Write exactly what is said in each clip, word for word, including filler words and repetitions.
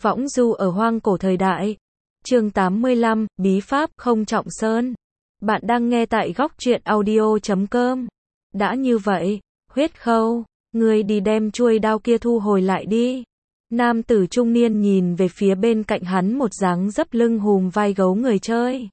Võng du ở hoang cổ thời đại. Chương tám mươi lăm, Bí pháp không trọng sơn. Bạn đang nghe tại góc truyện audio chấm com. Đã như vậy, Huyết Khâu, ngươi đi đem chuôi đao kia thu hồi lại đi. Nam tử trung niên nhìn về phía bên cạnh hắn một dáng dấp lưng hùm vai gấu người chơi.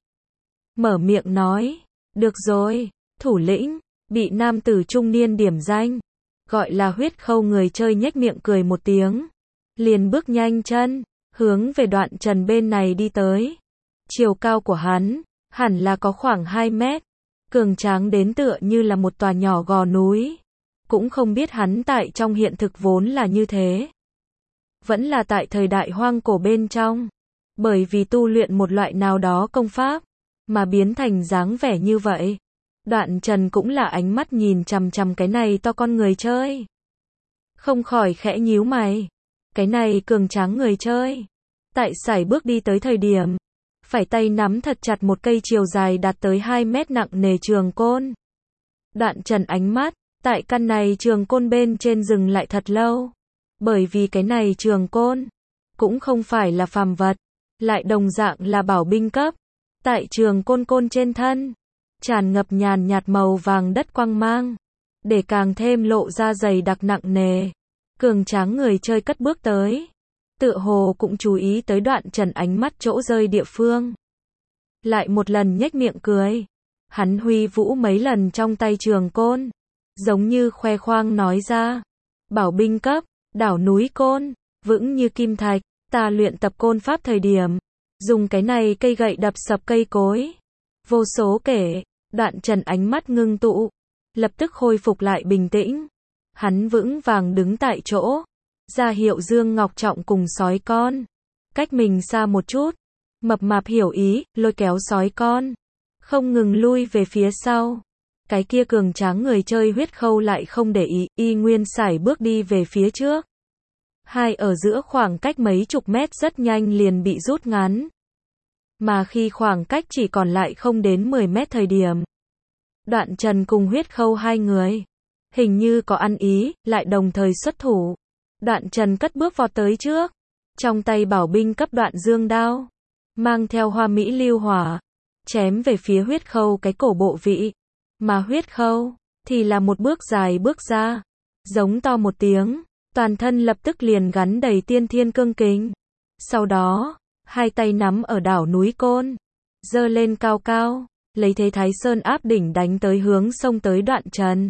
Mở miệng nói, được rồi, thủ lĩnh, bị nam tử trung niên điểm danh, gọi là Huyết Khâu người chơi nhếch miệng cười một tiếng. Liền bước nhanh chân, hướng về Đoạn Trần bên này đi tới. Chiều cao của hắn, hẳn là có khoảng hai mét, cường tráng đến tựa như là một tòa nhỏ gò núi. Cũng không biết hắn tại trong hiện thực vốn là như thế. Vẫn là tại thời đại hoang cổ bên trong, bởi vì tu luyện một loại nào đó công pháp, mà biến thành dáng vẻ như vậy. Đoạn Trần cũng là ánh mắt nhìn chằm chằm cái này to con người chơi. Không khỏi khẽ nhíu mày. Cái này cường tráng người chơi. Tại sải bước đi tới thời điểm, phải tay nắm thật chặt một cây chiều dài đạt tới hai mét nặng nề trường côn. Đoạn Trần ánh mắt, tại căn này trường côn bên trên dừng lại thật lâu. Bởi vì cái này trường côn, cũng không phải là phàm vật, lại đồng dạng là bảo binh cấp. Tại trường côn côn trên thân, tràn ngập nhàn nhạt màu vàng đất quang mang, để càng thêm lộ ra dày đặc nặng nề. Cường tráng người chơi cất bước tới, tựa hồ cũng chú ý tới Đoạn Trần ánh mắt chỗ rơi địa phương. Lại một lần nhếch miệng cười, hắn huy vũ mấy lần trong tay trường côn, giống như khoe khoang nói ra, bảo binh cấp, đảo núi côn, vững như kim thạch, ta luyện tập côn pháp thời điểm, dùng cái này cây gậy đập sập cây cối. Vô số kể, Đoạn Trần ánh mắt ngưng tụ, lập tức khôi phục lại bình tĩnh. Hắn vững vàng đứng tại chỗ, ra hiệu Dương Ngọc Trọng cùng sói con cách mình xa một chút. Mập mạp hiểu ý, lôi kéo sói con, không ngừng lui về phía sau. Cái kia cường tráng người chơi Huyết Khâu lại không để ý, y nguyên sải bước đi về phía trước. Hai ở giữa khoảng cách mấy chục mét rất nhanh liền bị rút ngắn. Mà khi khoảng cách chỉ còn lại không đến mười mét thời điểm, Đoạn Trần cùng Huyết Khâu hai người hình như có ăn ý, lại đồng thời xuất thủ. Đoạn Trần cất bước vọt tới trước, trong tay bảo binh cấp đoạn dương đao, mang theo hoa mỹ lưu hỏa, chém về phía Huyết Khâu cái cổ bộ vị. Mà Huyết Khâu thì là một bước dài bước ra, giống to một tiếng, toàn thân lập tức liền gắn đầy tiên thiên cương kình. Sau đó, hai tay nắm ở đảo núi côn, giơ lên cao cao, lấy thế Thái Sơn áp đỉnh đánh tới hướng xông tới Đoạn Trần.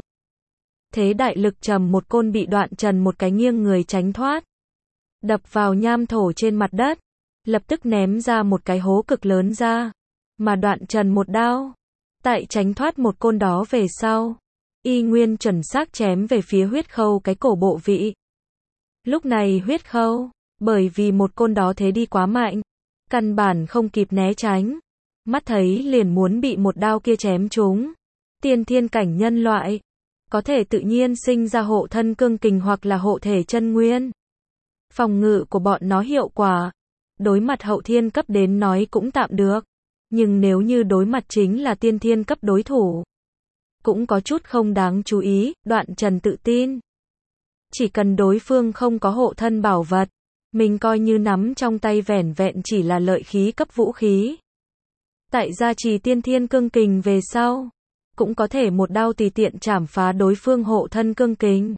Thế đại lực trầm một côn bị Đoạn Trần một cái nghiêng người tránh thoát, đập vào nham thổ trên mặt đất, lập tức ném ra một cái hố cực lớn ra. Mà Đoạn Trần một đao, tại tránh thoát một côn đó về sau, y nguyên chuẩn xác chém về phía Huyết Khâu cái cổ bộ vị. Lúc này Huyết Khâu, bởi vì một côn đó thế đi quá mạnh, căn bản không kịp né tránh, mắt thấy liền muốn bị một đao kia chém trúng. Tiên thiên cảnh nhân loại, có thể tự nhiên sinh ra hộ thân cương kình hoặc là hộ thể chân nguyên. Phòng ngự của bọn nó hiệu quả, đối mặt hậu thiên cấp đến nói cũng tạm được. Nhưng nếu như đối mặt chính là tiên thiên cấp đối thủ, cũng có chút không đáng chú ý. Đoạn Trần tự tin, chỉ cần đối phương không có hộ thân bảo vật, mình coi như nắm trong tay vẻn vẹn chỉ là lợi khí cấp vũ khí. Tại gia trì tiên thiên cương kình về sau, cũng có thể một đao tùy tiện chảm phá đối phương hộ thân cương kình,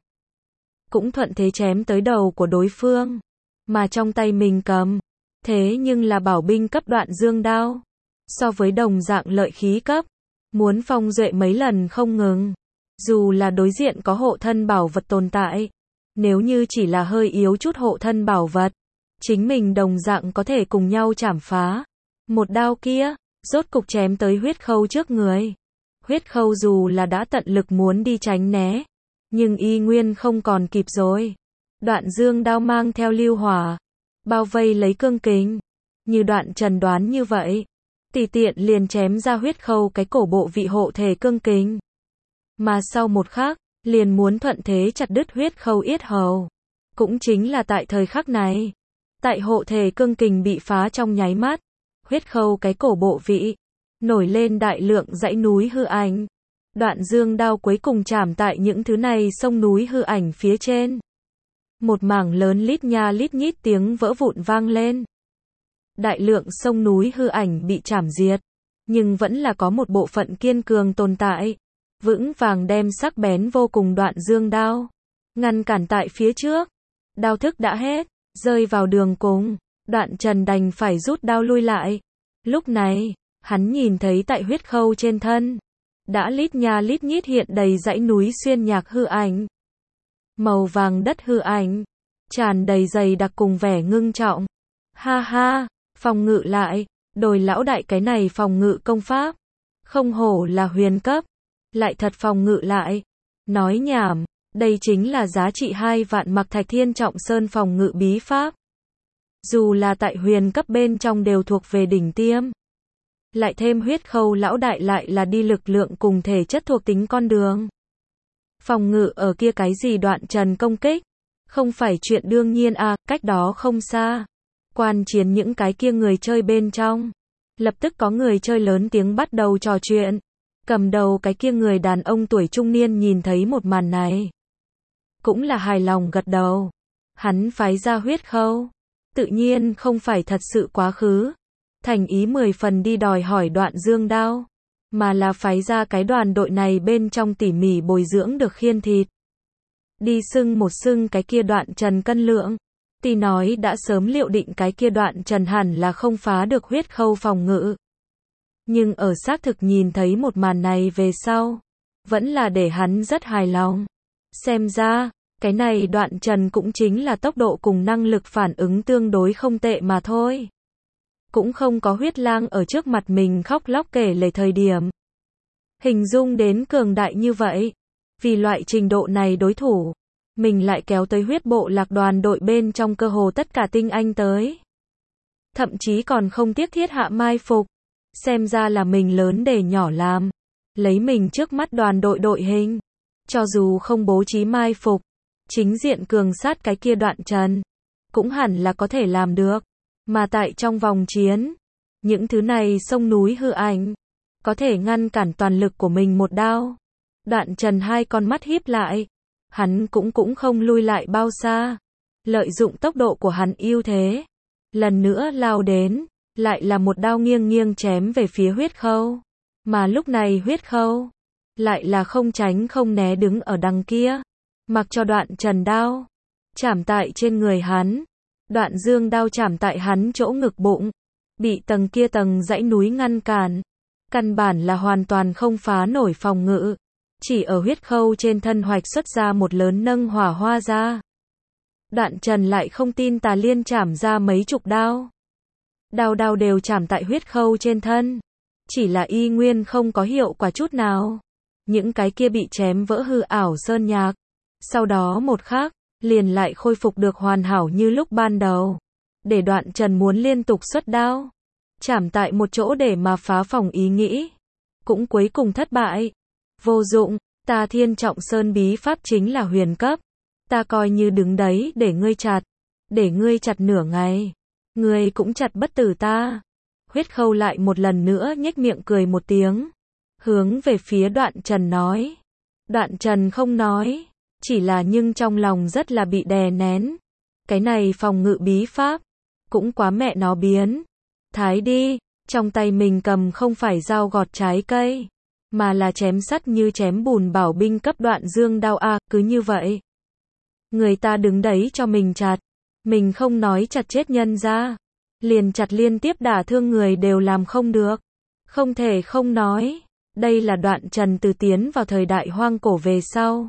cũng thuận thế chém tới đầu của đối phương. Mà trong tay mình cầm, thế nhưng là bảo binh cấp đoạn dương đao, so với đồng dạng lợi khí cấp, muốn phong duệ mấy lần không ngừng. Dù là đối diện có hộ thân bảo vật tồn tại, nếu như chỉ là hơi yếu chút hộ thân bảo vật, chính mình đồng dạng có thể cùng nhau chảm phá. Một đao kia, rốt cục chém tới Huyết Khâu trước người. Huyết Khâu dù là đã tận lực muốn đi tránh né, nhưng y nguyên không còn kịp rồi. Đoạn dương đao mang theo lưu hỏa, bao vây lấy cương kình. Như Đoạn Trần đoán như vậy, tùy tiện liền chém ra Huyết Khâu cái cổ bộ vị hộ thể cương kình. Mà sau một khắc, liền muốn thuận thế chặt đứt Huyết Khâu yết hầu. Cũng chính là tại thời khắc này, tại hộ thể cương kình bị phá trong nháy mắt, Huyết Khâu cái cổ bộ vị nổi lên đại lượng dãy núi hư ảnh. Đoạn dương đao cuối cùng chạm tại những thứ này sông núi hư ảnh phía trên. Một mảng lớn lít nha lít nhít tiếng vỡ vụn vang lên. Đại lượng sông núi hư ảnh bị chảm diệt, nhưng vẫn là có một bộ phận kiên cường tồn tại, vững vàng đem sắc bén vô cùng đoạn dương đao ngăn cản tại phía trước. Đao thức đã hết, rơi vào đường cùng, Đoạn Trần đành phải rút đao lui lại. Lúc này, hắn nhìn thấy tại huyết khâu trên thân, đã lít nha lít nhít hiện đầy dãy núi xuyên nhạc hư ảnh. Màu vàng đất hư ảnh, tràn đầy dày đặc cùng vẻ ngưng trọng. Ha ha, phòng ngự lại, Đồi lão đại cái này phòng ngự công pháp, không hổ là huyền cấp, lại thật phòng ngự lại. Nói nhảm, đây chính là giá trị hai vạn Mặc Thạch Thiên Trọng Sơn phòng ngự bí pháp. Dù là tại huyền cấp bên trong đều thuộc về đỉnh tiêm. Lại thêm huyết khâu lão đại lại là đi lực lượng cùng thể chất thuộc tính con đường. Phòng ngự ở kia cái gì Đoạn Trần công kích, không phải chuyện đương nhiên à, cách đó không xa. Quan chiến những cái kia người chơi bên trong. Lập tức có người chơi lớn tiếng bắt đầu trò chuyện. Cầm đầu cái kia người đàn ông tuổi trung niên nhìn thấy một màn này, cũng là hài lòng gật đầu. Hắn phái ra huyết khâu, tự nhiên không phải thật sự quá khứ, thành ý mười phần đi đòi hỏi Đoạn Dương đao, mà là phái ra cái đoàn đội này bên trong tỉ mỉ bồi dưỡng được khiên thịt. Đi xưng một xưng cái kia Đoạn Trần cân lượng, thì nói đã sớm liệu định cái kia Đoạn Trần hẳn là không phá được huyết khâu phòng ngự. Nhưng ở xác thực nhìn thấy một màn này về sau, vẫn là để hắn rất hài lòng. Xem ra, cái này Đoạn Trần cũng chính là tốc độ cùng năng lực phản ứng tương đối không tệ mà thôi. Cũng không có huyết lang ở trước mặt mình khóc lóc kể lể thời điểm. Hình dung đến cường đại như vậy. Vì loại trình độ này đối thủ, mình lại kéo tới huyết bộ lạc đoàn đội bên trong cơ hồ tất cả tinh anh tới. Thậm chí còn không tiếc thiết hạ mai phục. Xem ra là mình lớn để nhỏ làm. Lấy mình trước mắt đoàn đội đội hình. Cho dù không bố trí mai phục, chính diện cường sát cái kia Đoạn Trần, cũng hẳn là có thể làm được. Mà tại trong vòng chiến, những thứ này sông núi hư ảnh, có thể ngăn cản toàn lực của mình một đao. Đoạn Trần hai con mắt híp lại. Hắn cũng cũng không lui lại bao xa. Lợi dụng tốc độ của hắn ưu thế. Lần nữa lao đến. Lại là một đao nghiêng nghiêng chém về phía huyết khâu. Mà lúc này huyết khâu lại là không tránh không né đứng ở đằng kia. Mặc cho Đoạn Trần đao chảm tại trên người hắn. Đoạn Dương đao chảm tại hắn chỗ ngực bụng. Bị tầng kia tầng dãy núi ngăn cản. Căn bản là hoàn toàn không phá nổi phòng ngự. Chỉ ở huyết khâu trên thân hoạch xuất ra một lớn nâng hỏa hoa ra. Đoạn Trần lại không tin tà liên chảm ra mấy chục đao. Đao đao đều chảm tại huyết khâu trên thân. Chỉ là y nguyên không có hiệu quả chút nào. Những cái kia bị chém vỡ hư ảo sơn nhạc. Sau đó một khắc, liền lại khôi phục được hoàn hảo như lúc ban đầu. Để Đoạn Trần muốn liên tục xuất đao. Chảm tại một chỗ để mà phá phòng ý nghĩ. Cũng cuối cùng thất bại. Vô dụng, ta Thiên Trọng Sơn bí pháp chính là huyền cấp. Ta coi như đứng đấy để ngươi chặt. Để ngươi chặt nửa ngày. Ngươi cũng chặt bất tử ta. Huyết khâu lại một lần nữa nhếch miệng cười một tiếng. Hướng về phía Đoạn Trần nói. Đoạn Trần không nói. Chỉ là nhưng trong lòng rất là bị đè nén. Cái này phòng ngự bí pháp. Cũng quá mẹ nó biến. Thái đi. Trong tay mình cầm không phải dao gọt trái cây. Mà là chém sắt như chém bùn bảo binh cấp Đoạn Dương đao a, à, cứ như vậy. Người ta đứng đấy cho mình chặt. Mình không nói chặt chết nhân ra. Liền chặt liên tiếp đả thương người đều làm không được. Không thể không nói. Đây là Đoạn Trần từ tiến vào thời đại hoang cổ về sau.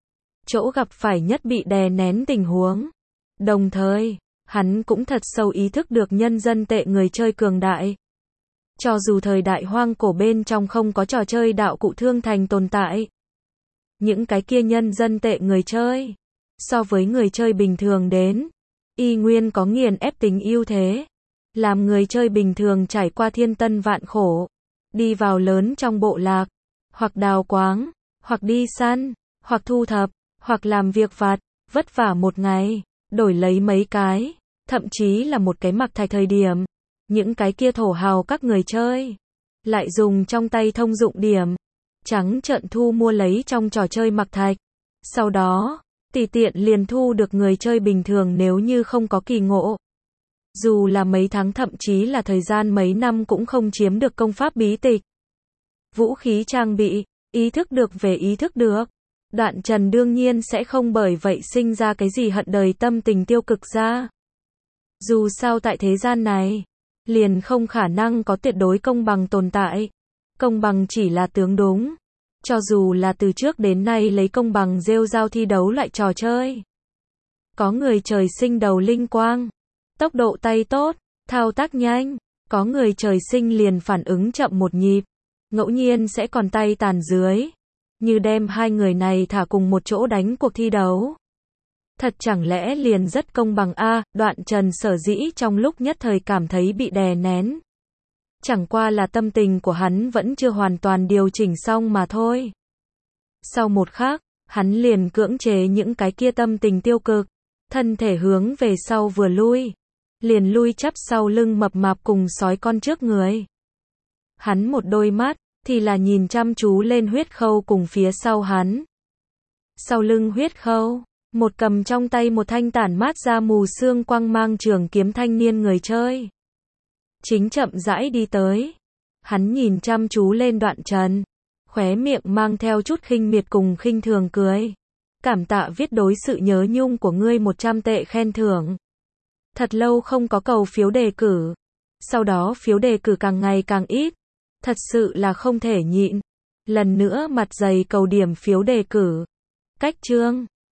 Chỗ gặp phải nhất bị đè nén tình huống. Đồng thời, hắn cũng thật sâu ý thức được nhân dân tệ người chơi cường đại. Cho dù thời đại hoang cổ bên trong không có trò chơi đạo cụ thương thành tồn tại. Những cái kia nhân dân tệ người chơi. So với người chơi bình thường đến. Y nguyên có nghiền ép tính ưu thế. Làm người chơi bình thường trải qua thiên tân vạn khổ. Đi vào lớn trong bộ lạc. Hoặc đào quáng. Hoặc đi săn. Hoặc thu thập. Hoặc làm việc vặt. Vất vả một ngày. Đổi lấy mấy cái. Thậm chí là một cái mặc thạch thời điểm. Những cái kia thổ hào các người chơi. Lại dùng trong tay thông dụng điểm. Trắng trợn thu mua lấy trong trò chơi mặc thạch. Sau đó. tùy tiện liền thu được người chơi bình thường nếu như không có kỳ ngộ. Dù là mấy tháng thậm chí là thời gian mấy năm cũng không chiếm được công pháp bí tịch. Vũ khí trang bị, ý thức được về ý thức được. Đoạn Trần đương nhiên sẽ không bởi vậy sinh ra cái gì hận đời tâm tình tiêu cực ra. Dù sao tại thế gian này, liền không khả năng có tuyệt đối công bằng tồn tại. Công bằng chỉ là tướng đúng. Cho dù là từ trước đến nay lấy công bằng rêu rao thi đấu loại trò chơi. Có người trời sinh đầu linh quang, tốc độ tay tốt, thao tác nhanh. Có người trời sinh liền phản ứng chậm một nhịp, ngẫu nhiên sẽ còn tay tàn dưới. Như đem hai người này thả cùng một chỗ đánh cuộc thi đấu. Thật chẳng lẽ liền rất công bằng a? À, Đoạn Trần sở dĩ trong lúc nhất thời cảm thấy bị đè nén. Chẳng qua là tâm tình của hắn vẫn chưa hoàn toàn điều chỉnh xong mà thôi. Sau một khắc, hắn liền cưỡng chế những cái kia tâm tình tiêu cực, thân thể hướng về sau vừa lui, liền lui chắp sau lưng mập mạp cùng sói con trước người. Hắn một đôi mắt thì là nhìn chăm chú lên Huyết Khâu cùng phía sau hắn. Sau lưng Huyết Khâu, một cầm trong tay một thanh tản mát ra mù sương quang mang trường kiếm thanh niên người chơi. Chính chậm rãi đi tới. Hắn nhìn chăm chú lên Đoạn Trần, khóe miệng mang theo chút khinh miệt cùng khinh thường cười. Cảm tạ viết đối sự nhớ nhung của ngươi một trăm tệ khen thưởng. Thật lâu không có cầu phiếu đề cử. Sau đó phiếu đề cử càng ngày càng ít. Thật sự là không thể nhịn. Lần nữa mặt dày cầu điểm phiếu đề cử. Cách chương